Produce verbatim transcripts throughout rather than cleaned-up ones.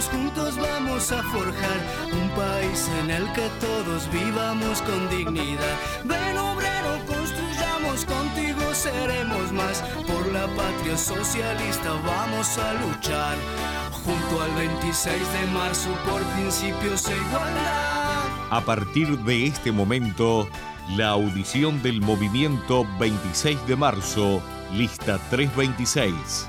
juntos, juntos vamos a forjar un país en el que todos vivamos con dignidad. Ven obrero, construyamos, contigo seremos más. Por la patria socialista vamos a luchar. Junto al veintiséis de marzo por principios e igualdad. A partir de este momento, la audición del movimiento veintiséis de marzo, lista trescientos veintiséis.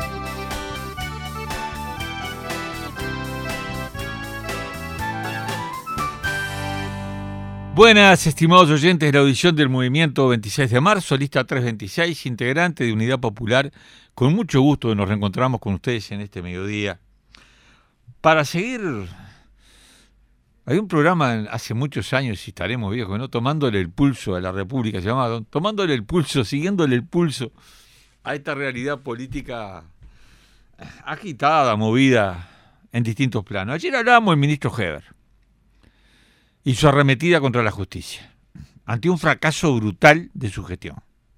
Buenas, estimados oyentes de la audición del movimiento veintiséis de marzo, lista trescientos veintiséis, integrante de Unidad Popular. Con mucho gusto nos reencontramos con ustedes en este mediodía. Para seguir, hay un programa hace muchos años, y estaremos viejos, ¿no? Tomándole el pulso a la República, se llamaba Tomándole el pulso, siguiéndole el pulso a esta realidad política agitada, movida en distintos planos. Ayer hablábamos del ministro Heber y su arremetida contra la justicia, ante un fracaso brutal de su gestión.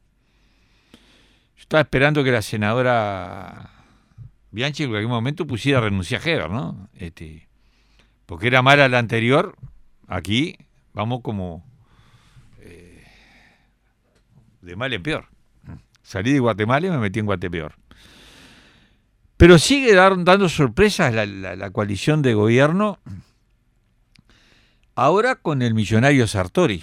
Yo estaba esperando que la senadora Bianchi en algún momento pusiera renunciar a Heber, ¿no? Este, porque era mala la anterior, aquí vamos como eh, de mal en peor. Salí de Guatemala y me metí en Guatepeor. Pero sigue dar, dando sorpresas la, la, la coalición de gobierno, ahora con el millonario Sartori,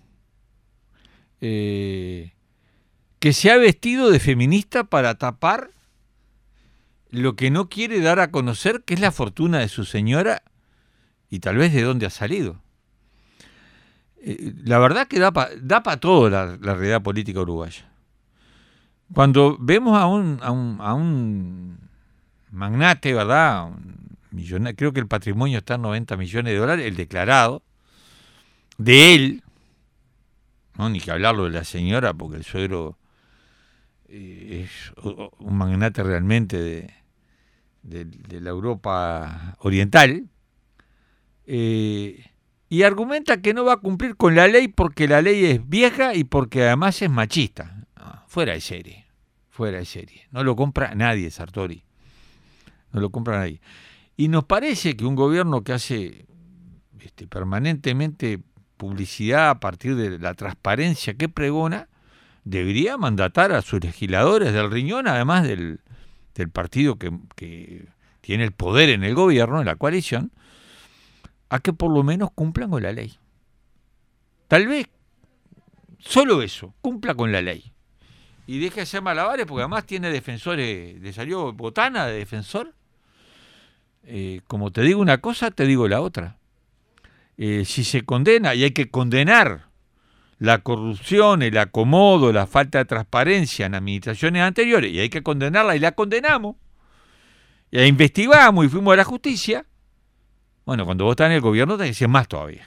eh, que se ha vestido de feminista para tapar lo que no quiere dar a conocer, que es la fortuna de su señora y tal vez de dónde ha salido. Eh, la verdad que da para da pa todo la, la realidad política uruguaya. Cuando vemos a un, a un, a un magnate, ¿verdad? Un millonario, creo que el patrimonio está en noventa millones de dólares, el declarado, de él, no ni que hablarlo de la señora, porque el suegro eh, es un magnate realmente de, de, de la Europa oriental, eh, y argumenta que no va a cumplir con la ley porque la ley es vieja y porque además es machista. No, fuera de serie, fuera de serie. No lo compra nadie, Sartori. No lo compra nadie. Y nos parece que un gobierno que hace este, permanentemente publicidad a partir de la transparencia que pregona, debería mandatar a sus legisladores del riñón, además del, del partido que, que tiene el poder en el gobierno, en la coalición, a que por lo menos cumplan con la ley. Tal vez solo eso, cumpla con la ley. Y deje de hacer malabares, porque además tiene defensores, le salió Botana de defensor. Eh, como te digo una cosa, te digo la otra. Eh, si se condena, y hay que condenar la corrupción, el acomodo, la falta de transparencia en administraciones anteriores, y hay que condenarla, y la condenamos, y la investigamos y fuimos a la justicia, bueno, cuando vos estás en el gobierno tenés que ser más todavía.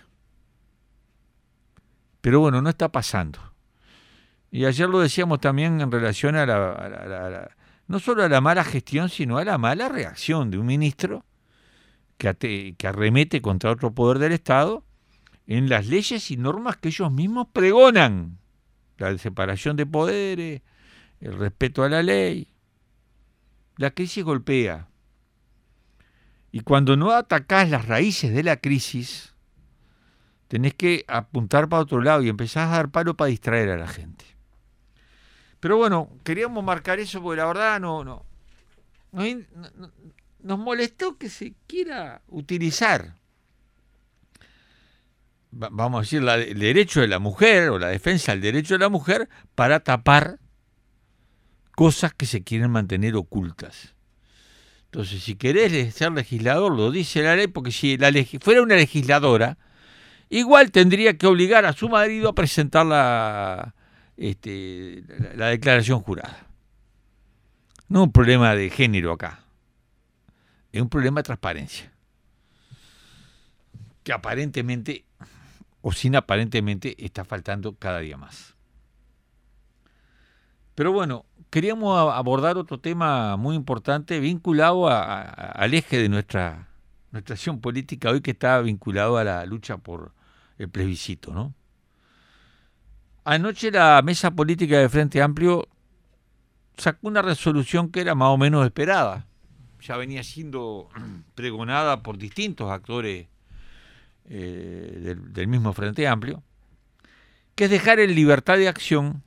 Pero bueno, no está pasando. Y ayer lo decíamos también en relación a la, a la, a la no solo a la mala gestión, sino a la mala reacción de un ministro que, ate, que arremete contra otro poder del Estado en las leyes y normas que ellos mismos pregonan. La separación de poderes, el respeto a la ley. La crisis golpea. Y cuando no atacás las raíces de la crisis, tenés que apuntar para otro lado y empezás a dar palo para distraer a la gente. Pero bueno, queríamos marcar eso porque la verdad no, no, no, no nos molestó que se quiera utilizar, vamos a decir, la, el derecho de la mujer o la defensa del derecho de la mujer para tapar cosas que se quieren mantener ocultas. Entonces, si querés ser legislador, lo dice la ley, porque si la leg- fuera una legisladora, igual tendría que obligar a su marido a presentar la, este, la, la declaración jurada. No es un problema de género acá, es un problema de transparencia, que aparentemente, o sin aparentemente, está faltando cada día más. Pero bueno, queríamos abordar otro tema muy importante vinculado a, a, al eje de nuestra, nuestra acción política hoy, que está vinculado a la lucha por el plebiscito, ¿no? Anoche la mesa política de Frente Amplio sacó una resolución que era más o menos esperada. ya venía siendo pregonada por distintos actores eh, del, del mismo Frente Amplio, que es dejar en libertad de acción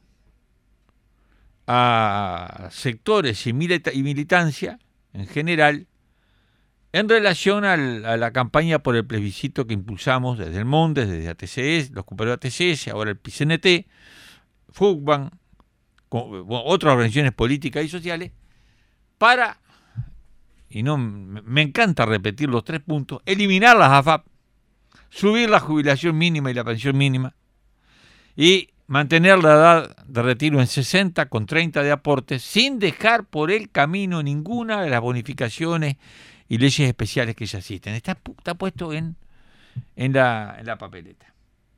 a sectores y, milita- y militancia en general en relación al, a la campaña por el plebiscito que impulsamos desde el Mondes, desde A T C S, los compañeros de A T C S, ahora el P C N T, FUCBAN, con, bueno, otras organizaciones políticas y sociales, para, y no me encanta repetir los tres puntos, eliminar las A F A P, subir la jubilación mínima y la pensión mínima, y mantener la edad de retiro en sesenta con treinta de aportes, sin dejar por el camino ninguna de las bonificaciones y leyes especiales que ya existen. Está, está puesto en, en, la, en la papeleta.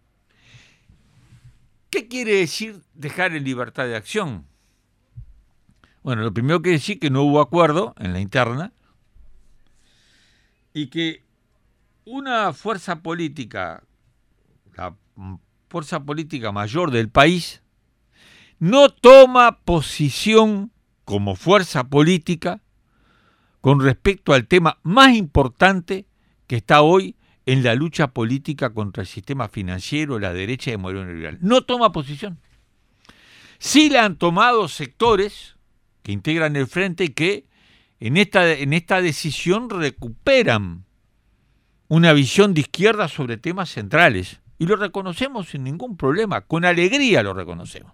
¿Qué quiere decir dejar en libertad de acción? Bueno, lo primero que decir que no hubo acuerdo en la interna y que una fuerza política, la fuerza política mayor del país, no toma posición como fuerza política con respecto al tema más importante que está hoy en la lucha política contra el sistema financiero, la derecha y el modelo neoliberal. No toma posición. Sí la han tomado sectores que integran el frente y que en esta, en esta decisión recuperan una visión de izquierda sobre temas centrales. Y lo reconocemos sin ningún problema, con alegría lo reconocemos.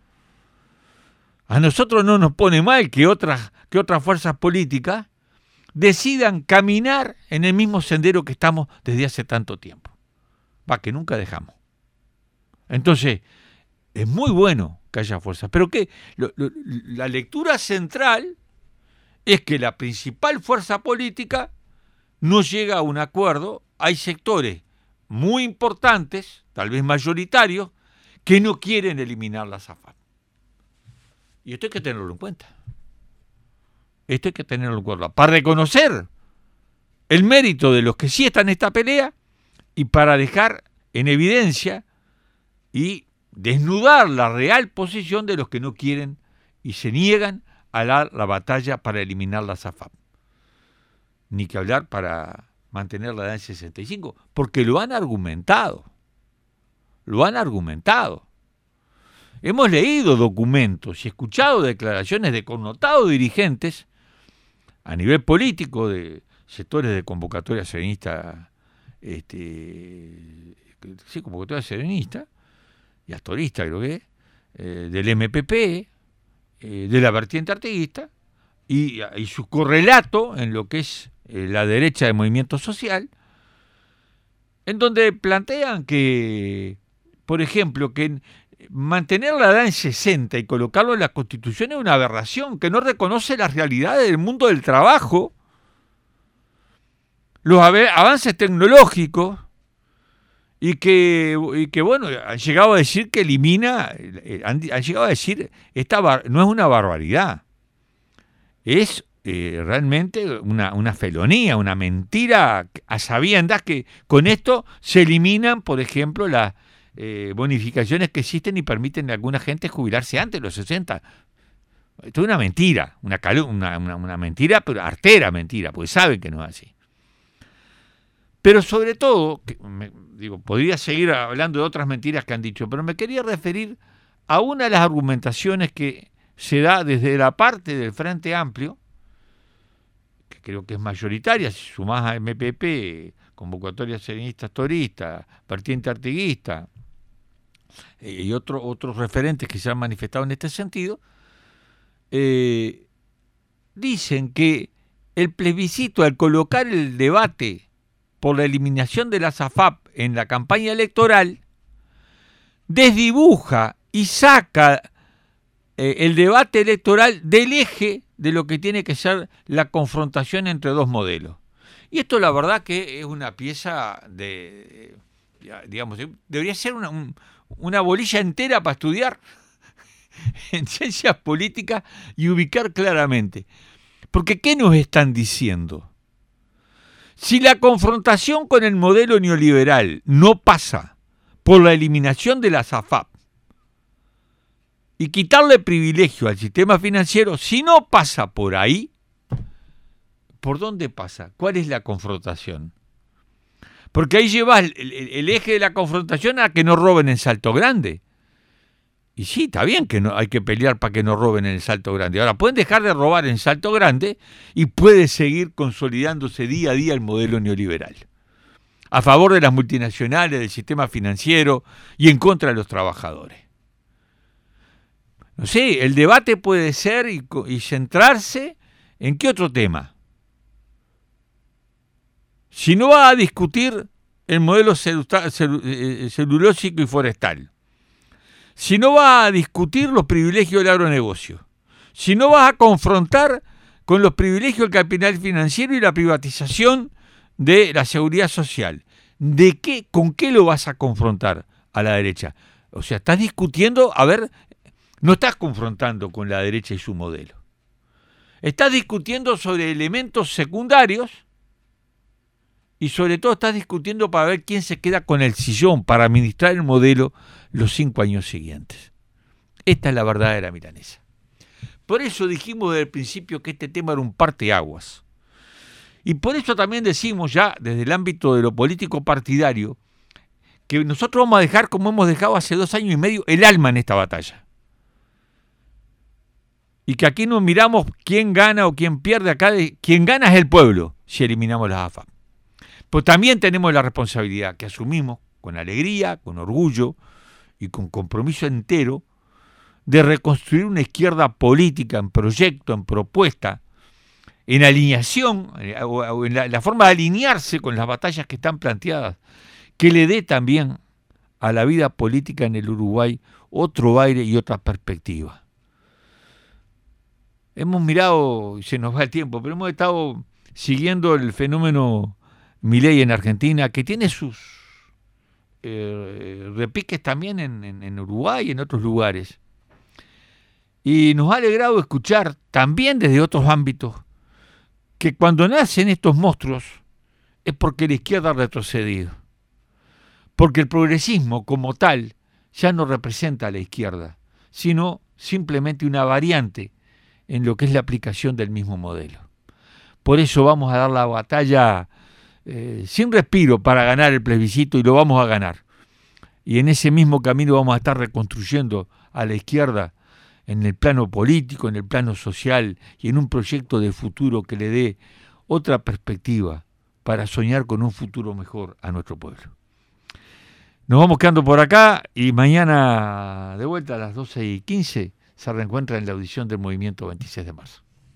A nosotros no nos pone mal que otras, que otras fuerzas políticas decidan caminar en el mismo sendero que estamos desde hace tanto tiempo. Va, que nunca dejamos. Entonces, es muy bueno que haya fuerzas, pero que lo, lo, la lectura central es que la principal fuerza política no llega a un acuerdo. Hay sectores muy importantes, tal vez mayoritarios, que no quieren eliminar la A F A P. Y esto hay que tenerlo en cuenta. Esto hay que tenerlo en cuenta. Para reconocer el mérito de los que sí están en esta pelea y para dejar en evidencia y desnudar la real posición de los que no quieren y se niegan a dar la batalla para eliminar la A F A P. Ni que hablar para mantener la edad en sesenta y cinco, porque lo han argumentado, lo han argumentado. Hemos leído documentos y escuchado declaraciones de connotados dirigentes a nivel político de sectores de convocatoria serenista, este, sí, convocatoria serenista y astorista creo que, eh, del M P P, eh, de la vertiente artiguista y, y su correlato en lo que es la derecha del movimiento social, en donde plantean que, por ejemplo, que mantener la edad en sesenta y colocarlo en la Constitución es una aberración, que no reconoce las realidades del mundo del trabajo, los avances tecnológicos, y que, y que bueno, han llegado a decir que elimina, han, han llegado a decir, esta bar, no es una barbaridad, es Eh, realmente una, una felonía, una mentira a sabiendas que con esto se eliminan, por ejemplo, las eh, bonificaciones que existen y permiten a alguna gente jubilarse antes de los sesenta. Esto es una mentira, una, una, una, una mentira, pero artera mentira, porque saben que no es así. Pero sobre todo, que me, digo, podría seguir hablando de otras mentiras que han dicho, pero me quería referir a una de las argumentaciones que se da desde la parte del Frente Amplio, que creo que es mayoritaria, si sumás a M P P, convocatoria serenista astorista, vertiente artiguista eh, y otro, otros referentes que se han manifestado en este sentido, eh, dicen que el plebiscito, al colocar el debate por la eliminación de las A F A P en la campaña electoral, desdibuja y saca eh, el debate electoral del eje de lo que tiene que ser la confrontación entre dos modelos. Y esto la verdad que es una pieza de, digamos, debería ser una, un, una bolilla entera para estudiar en ciencias políticas y ubicar claramente. Porque ¿qué nos están diciendo? Si la confrontación con el modelo neoliberal no pasa por la eliminación de las A F A P y quitarle privilegio al sistema financiero, si no pasa por ahí, ¿por dónde pasa? ¿Cuál es la confrontación? Porque ahí llevas el, el, el eje de la confrontación a que no roben en Salto Grande. Y sí, está bien que no hay que pelear para que no roben en el Salto Grande. Ahora, pueden dejar de robar en Salto Grande y puede seguir consolidándose día a día el modelo neoliberal. A favor de las multinacionales, del sistema financiero y en contra de los trabajadores. No sé, el debate puede ser y, y centrarse en qué otro tema. Si no va a discutir el modelo celulósico y forestal, si no va a discutir los privilegios del agronegocio, si no vas a confrontar con los privilegios del capital financiero y la privatización de la seguridad social, ¿de qué, con qué lo vas a confrontar a la derecha? O sea, estás discutiendo, a ver, no estás confrontando con la derecha y su modelo. Estás discutiendo sobre elementos secundarios y sobre todo estás discutiendo para ver quién se queda con el sillón para administrar el modelo los cinco años siguientes. Esta es la verdadera milanesa. Por eso dijimos desde el principio que este tema era un parteaguas. Y por eso también decimos ya desde el ámbito de lo político partidario que nosotros vamos a dejar, como hemos dejado hace dos años y medio, el alma en esta batalla. Y que aquí no miramos quién gana o quién pierde acá. Quien gana es el pueblo si eliminamos las A F A P. Pero también tenemos la responsabilidad que asumimos con alegría, con orgullo y con compromiso entero de reconstruir una izquierda política en proyecto, en propuesta, en alineación, o en la, la forma de alinearse con las batallas que están planteadas, que le dé también a la vida política en el Uruguay otro aire y otra perspectiva. Hemos mirado, y se nos va el tiempo, pero hemos estado siguiendo el fenómeno Milei en Argentina, que tiene sus eh, repiques también en, en, en Uruguay y en otros lugares. Y nos ha alegrado escuchar también desde otros ámbitos que cuando nacen estos monstruos es porque la izquierda ha retrocedido. Porque el progresismo como tal ya no representa a la izquierda, sino simplemente una variante en lo que es la aplicación del mismo modelo. Por eso vamos a dar la batalla eh, sin respiro para ganar el plebiscito y lo vamos a ganar. Y en ese mismo camino vamos a estar reconstruyendo a la izquierda en el plano político, en el plano social y en un proyecto de futuro que le dé otra perspectiva para soñar con un futuro mejor a nuestro pueblo. Nos vamos quedando por acá y mañana de vuelta a las doce y quince se reencuentra en la audición del Movimiento veintiséis de marzo.